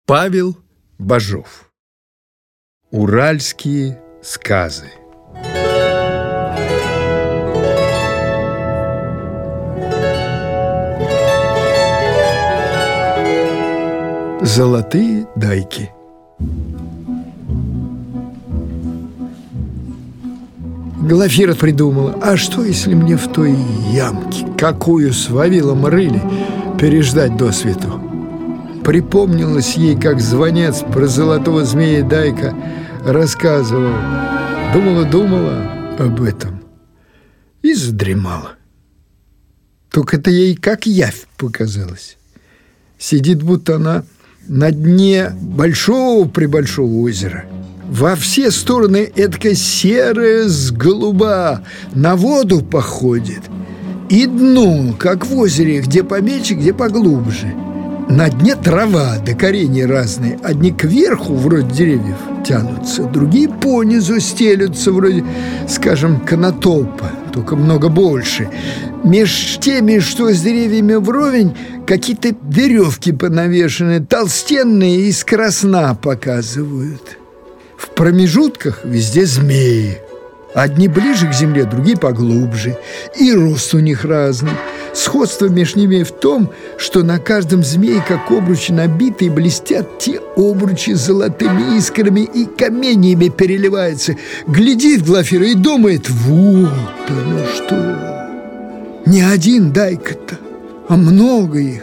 Павел Бажов. Уральские сказы. Золотые дайки. Глафира придумала: а что, если мне в той ямке, какую с Вавилом рыли, переждать досвету? Припомнилось ей, как звонец про золотого змея Дайка рассказывал. Думала об этом и задремала. Только это ей как явь показалось. Сидит, будто она на дне большого-пребольшого озера. Во все стороны эдакая серая с голуба, на воду походит. И дно, как в озере, где помельче, где поглубже. На дне трава да коренья разные. Одни кверху, вроде деревьев, тянутся, другие понизу стелются, вроде, скажем, конотопа, только много больше. Меж теми, что с деревьями вровень, какие-то веревки понавешены, толстенные, из красна показывают. В промежутках везде змеи. Одни ближе к земле, другие поглубже. И рост у них разный. Сходство между ними в том, что на каждом змее, как обручи набитые, блестят те обручи золотыми искрами и каменьями переливаются. Глядит Глафира и думает: вот оно что! Не один Дайка-то, а много их.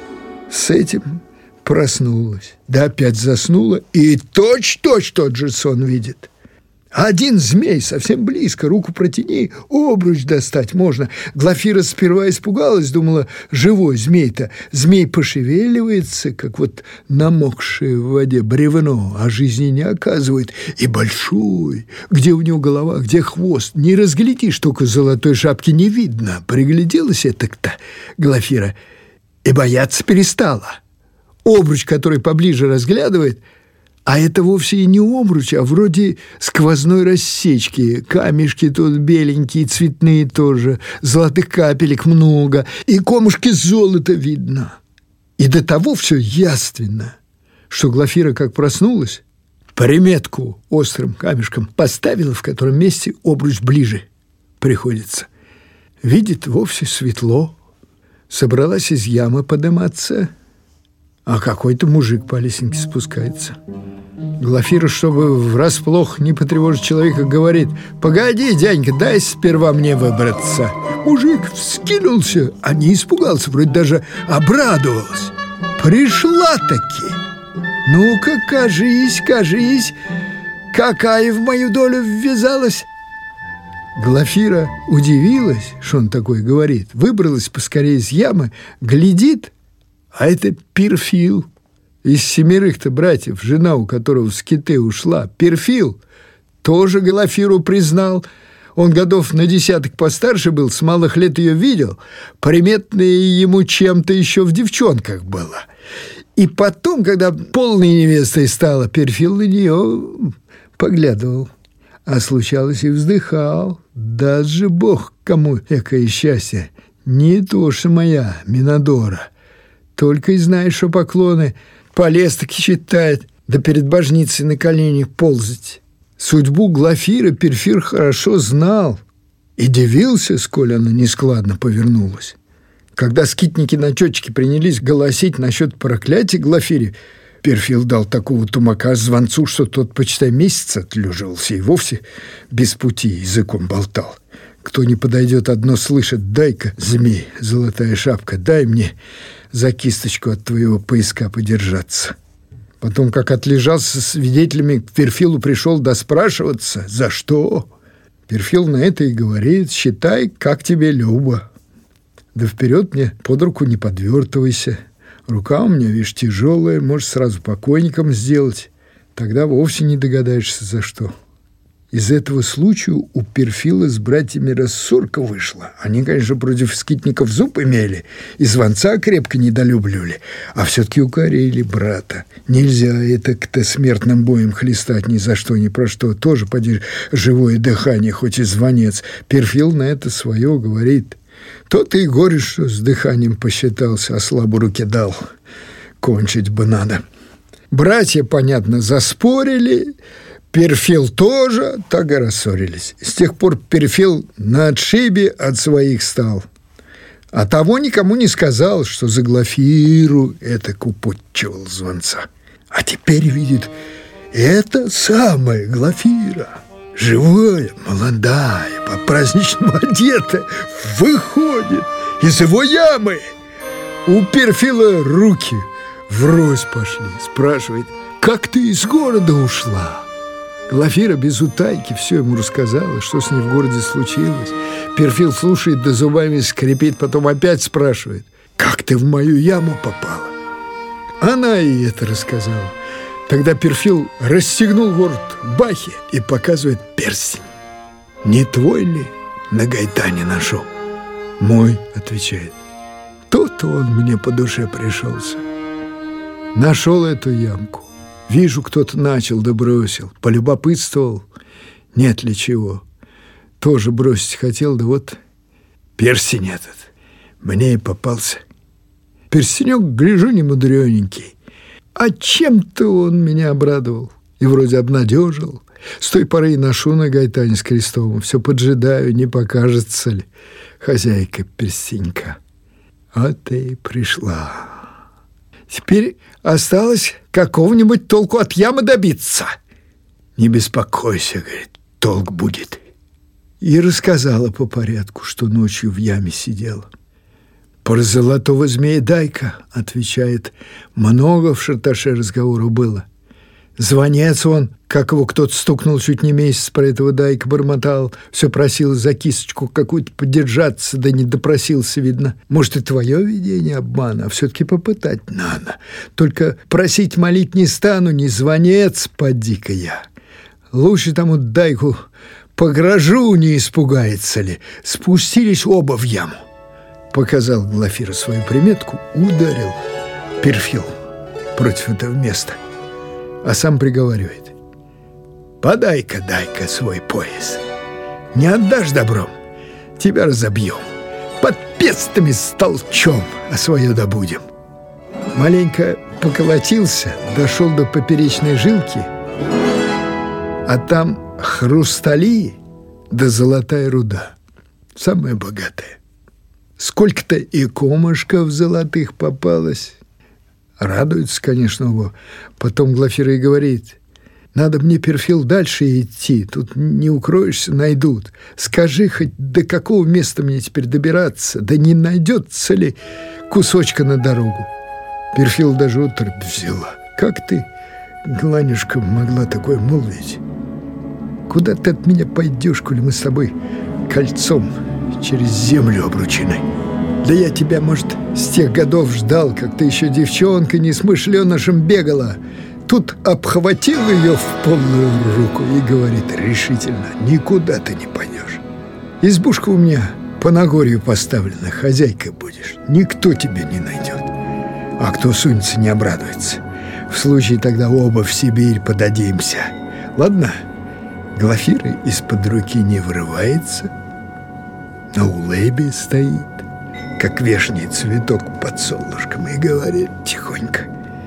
С этим проснулась, да опять заснула, и точь-точь тот же сон видит. Один змей совсем близко, руку протяни, обруч достать можно. Глафира сперва испугалась, думала: живой змей-то. Змей пошевеливается, как вот намокшее в воде бревно, а жизни не оказывает. И большой, где у него голова, где хвост, не разглядишь, только золотой шапки не видно. Пригляделась это-то Глафира и бояться перестала. Обруч, который поближе разглядывает, а это вовсе и не обруч, а вроде сквозной рассечки. Камешки тут беленькие, цветные тоже, золотых капелек много, и комушки золота видно. И до того все яственно, что Глафира, как проснулась, приметку острым камешком поставила, в котором месте обруч ближе приходится. Видит, вовсе светло. Собралась из ямы подыматься, а какой-то мужик по лесенке спускается. Глафира, чтобы врасплох не потревожить человека, говорит: погоди, дяденька, дай сперва мне выбраться. Мужик вскинулся, а не испугался, вроде даже обрадовался. Пришла-таки. Ну-ка, кажись, какая в мою долю ввязалась. Глафира удивилась, что он такой говорит, выбралась поскорее из ямы, глядит, а это Перфил. Из 7 братьев, жена у которого в скиты ушла. Перфил тоже Глафиру признал. Он годов на 10 постарше был, с малых лет ее видел. Приметная ему чем-то еще в девчонках была. И потом, когда полной невестой стала, Перфил на нее поглядывал. А случалось и вздыхал: даст же Бог кому экое счастье. Не то, что моя Минадора. Только и знаешь, что поклоны полез-таки считает, да перед божницей на коленях ползать. Судьбу Глафиры Перфир хорошо знал и дивился, сколь она нескладно повернулась. Когда скитники на тетчике принялись голосить насчет проклятия Глафире, Перфил дал такого тумака звонцу, что тот, почитай, месяц отлеживался и вовсе без пути языком болтал. Кто не подойдет, одно слышит: дай-ка, змей, золотая шапка, дай мне за кисточку от твоего пояска подержаться. Потом, как отлежался с свидетелями, к Перфилу пришел доспрашиваться: за что? Перфил на это и говорит: считай, как тебе любо. Да вперед мне под руку не подвертывайся. Рука у меня, видишь, тяжелая, можешь сразу покойником сделать. Тогда вовсе не догадаешься, за что. Из этого случая у Перфила с братьями рассорка вышла. Они, конечно, против скитников зуб имели и звонца крепко недолюбливали, а все-таки укорили брата. Нельзя это смертным боем хлестать ни за что, ни про что. Тоже, поди, живое дыхание, хоть и звонец. Перфил на это свое говорит: то-то и горе, что с дыханием посчитался, а слабо руки дал. Кончить бы надо. Братья, понятно, заспорили, Перфил тоже, так и рассорились. С тех пор Перфил на отшибе от своих стал. А того никому не сказал, что за Глафиру это упутчивал звонца. А теперь видит, это самая Глафира, живая, молодая, по-праздничному одетая, выходит из его ямы. У Перфила руки врозь пошли. Спрашивает, как ты из города ушла? Глафира без утайки все ему рассказала, что с ней в городе случилось. Перфил слушает, да зубами скрипит, потом опять спрашивает, как ты в мою яму попала? Она и это рассказала. Тогда Перфил расстегнул ворот бахи и показывает перстень. Не твой ли на гайтане нашел? Мой, отвечает. То-то он мне по душе пришелся. Нашел эту ямку. Вижу, кто-то начал да бросил. Полюбопытствовал, нет ли чего. Тоже бросить хотел, да вот перстень этот мне и попался. Перстенек, гляжу, не мудрененький. А чем-то он меня обрадовал и вроде обнадежил. С той поры и ношу на гайтане с крестом. Все поджидаю, не покажется ли хозяйка перстенька. А ты пришла. Теперь осталось какого-нибудь толку от ямы добиться. Не беспокойся, говорит, толк будет. И рассказала по порядку, что ночью в яме сидела. Про золотого змея Дайка, отвечает, много в Шарташе разговору было. Звонец он, как его кто-то стукнул чуть не месяц, про этого Дайка бормотал, все просил за кисточку какую-то подержаться, да не допросился, видно. Может, и твое видение обмана, а все-таки попытать надо. Только просить молить не стану, не звонец, поди-ка я. Лучше тому Дайку погрожу, не испугается ли. Спустились оба в яму. Показал Глафира свою приметку, ударил Перфил против этого места. А сам приговаривает: подай-ка, дай-ка свой пояс. Не отдашь добром, тебя разобьем. Под пестами столчом, а свое добудем. Маленько поколотился, дошел до поперечной жилки, а там хрустали да золотая руда, самая богатая. Сколько-то и комышков золотых попалось. Радуется, конечно, его. Потом Глафира и говорит: надо мне, Перфил, дальше идти. Тут не укроешься, найдут. Скажи хоть, до какого места мне теперь добираться? Да не найдется ли кусочка на дорогу? Перфил даже оторопь взяла. Как ты, Гланюшка, могла такое молвить? Куда ты от меня пойдешь, коли мы с тобой кольцом через землю обручены? Да я тебя, может, с тех годов ждал, как ты еще девчонка несмышленышем бегала. Тут обхватил ее в полную руку и говорит решительно: никуда ты не пойдешь. Избушка у меня по Нагорью поставлена, хозяйкой будешь. Никто тебя не найдет. А кто сунется, не обрадуется. В случае тогда оба в Сибирь подадимся. Ладно? Глафира из-под руки не вырывается, на улыбе стоит, как вешний цветок под солнышком, и говорит тихонько: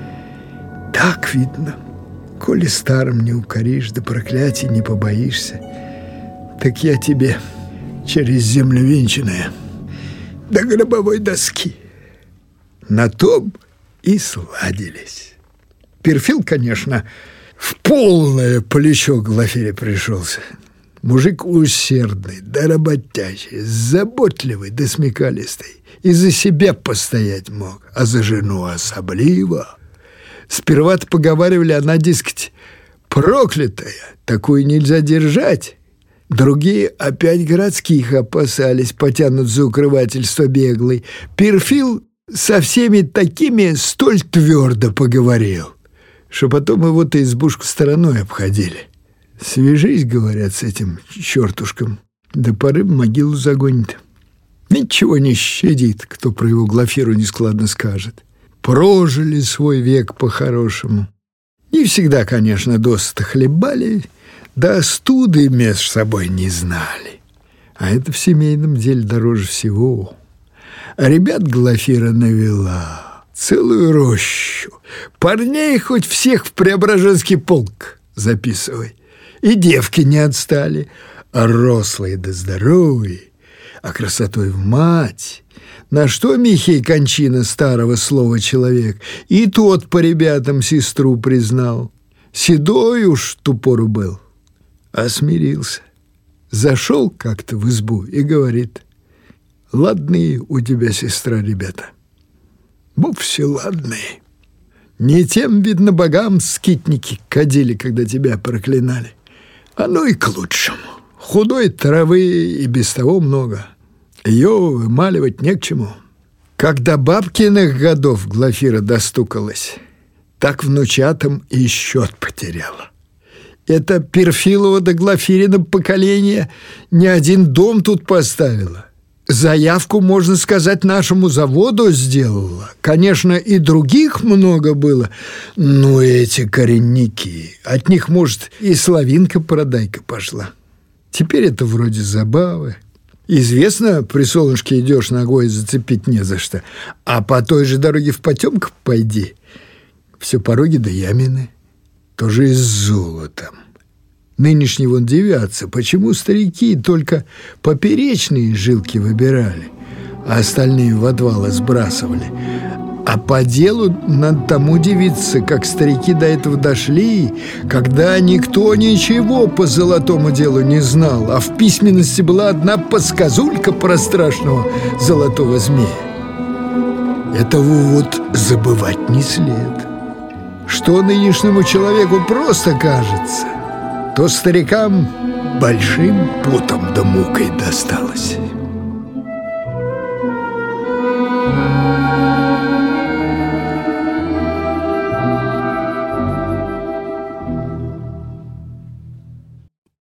так видно, коли старым не укоришь, да проклятий не побоишься, так я тебе через землю венчаная до гробовой доски. На том и сладились. Перфил, конечно, в полное плечо Глафире пришелся. Мужик усердный, да работящий, заботливый, да смекалистый. И за себя постоять мог, а за жену особливо. Сперва-то поговаривали, она, дескать, проклятая, такую нельзя держать. Другие опять городских опасались, потянут за укрывательство беглый. Перфил со всеми такими столь твердо поговорил, что потом его-то избушку стороной обходили. Свяжись, говорят, с этим чертушком, до поры могилу загонит. Ничего не щадит, кто про его Глафиру нескладно скажет. Прожили свой век по-хорошему. Не всегда, конечно, досыта хлебали, да остуды между собой не знали. А это в семейном деле дороже всего. А ребят Глафира навела целую рощу. Парней хоть всех в Преображенский полк записывай. И девки не отстали, а рослые да здоровые, а красотой в мать. На что Михей кончина старого слова человек, и тот по ребятам сестру признал. Седой уж в ту пору был, а смирился. Зашел как-то в избу и говорит: ладные у тебя, сестра, ребята, вовсе ладные. Не тем, видно, богам скитники кадили, когда тебя проклинали. Оно и к лучшему. Худой травы и без того много. Ее вымаливать не к чему. Когда бабкиных годов Глафира достукалась, так внучатам и счет потеряла. Это Перфилова да Глафирина поколение не один дом тут поставила. Заявку, можно сказать, нашему заводу сделала. Конечно, и других много было, но эти коренники, от них, может, и славинка-продайка пошла. Теперь это вроде забавы. Известно, при солнышке идешь, ногой зацепить не за что, а по той же дороге в потемках пойди. Все пороги да ямины, тоже и с золотом. Нынешние вон дивятся, почему старики только поперечные жилки выбирали, а остальные в отвалы сбрасывали. А по делу надо тому дивиться, как старики до этого дошли, когда никто ничего по золотому делу не знал, а в письменности была одна подсказулька про страшного золотого змея. Этого вот забывать не след. Что нынешнему человеку просто кажется, то старикам большим потом да мукой досталось.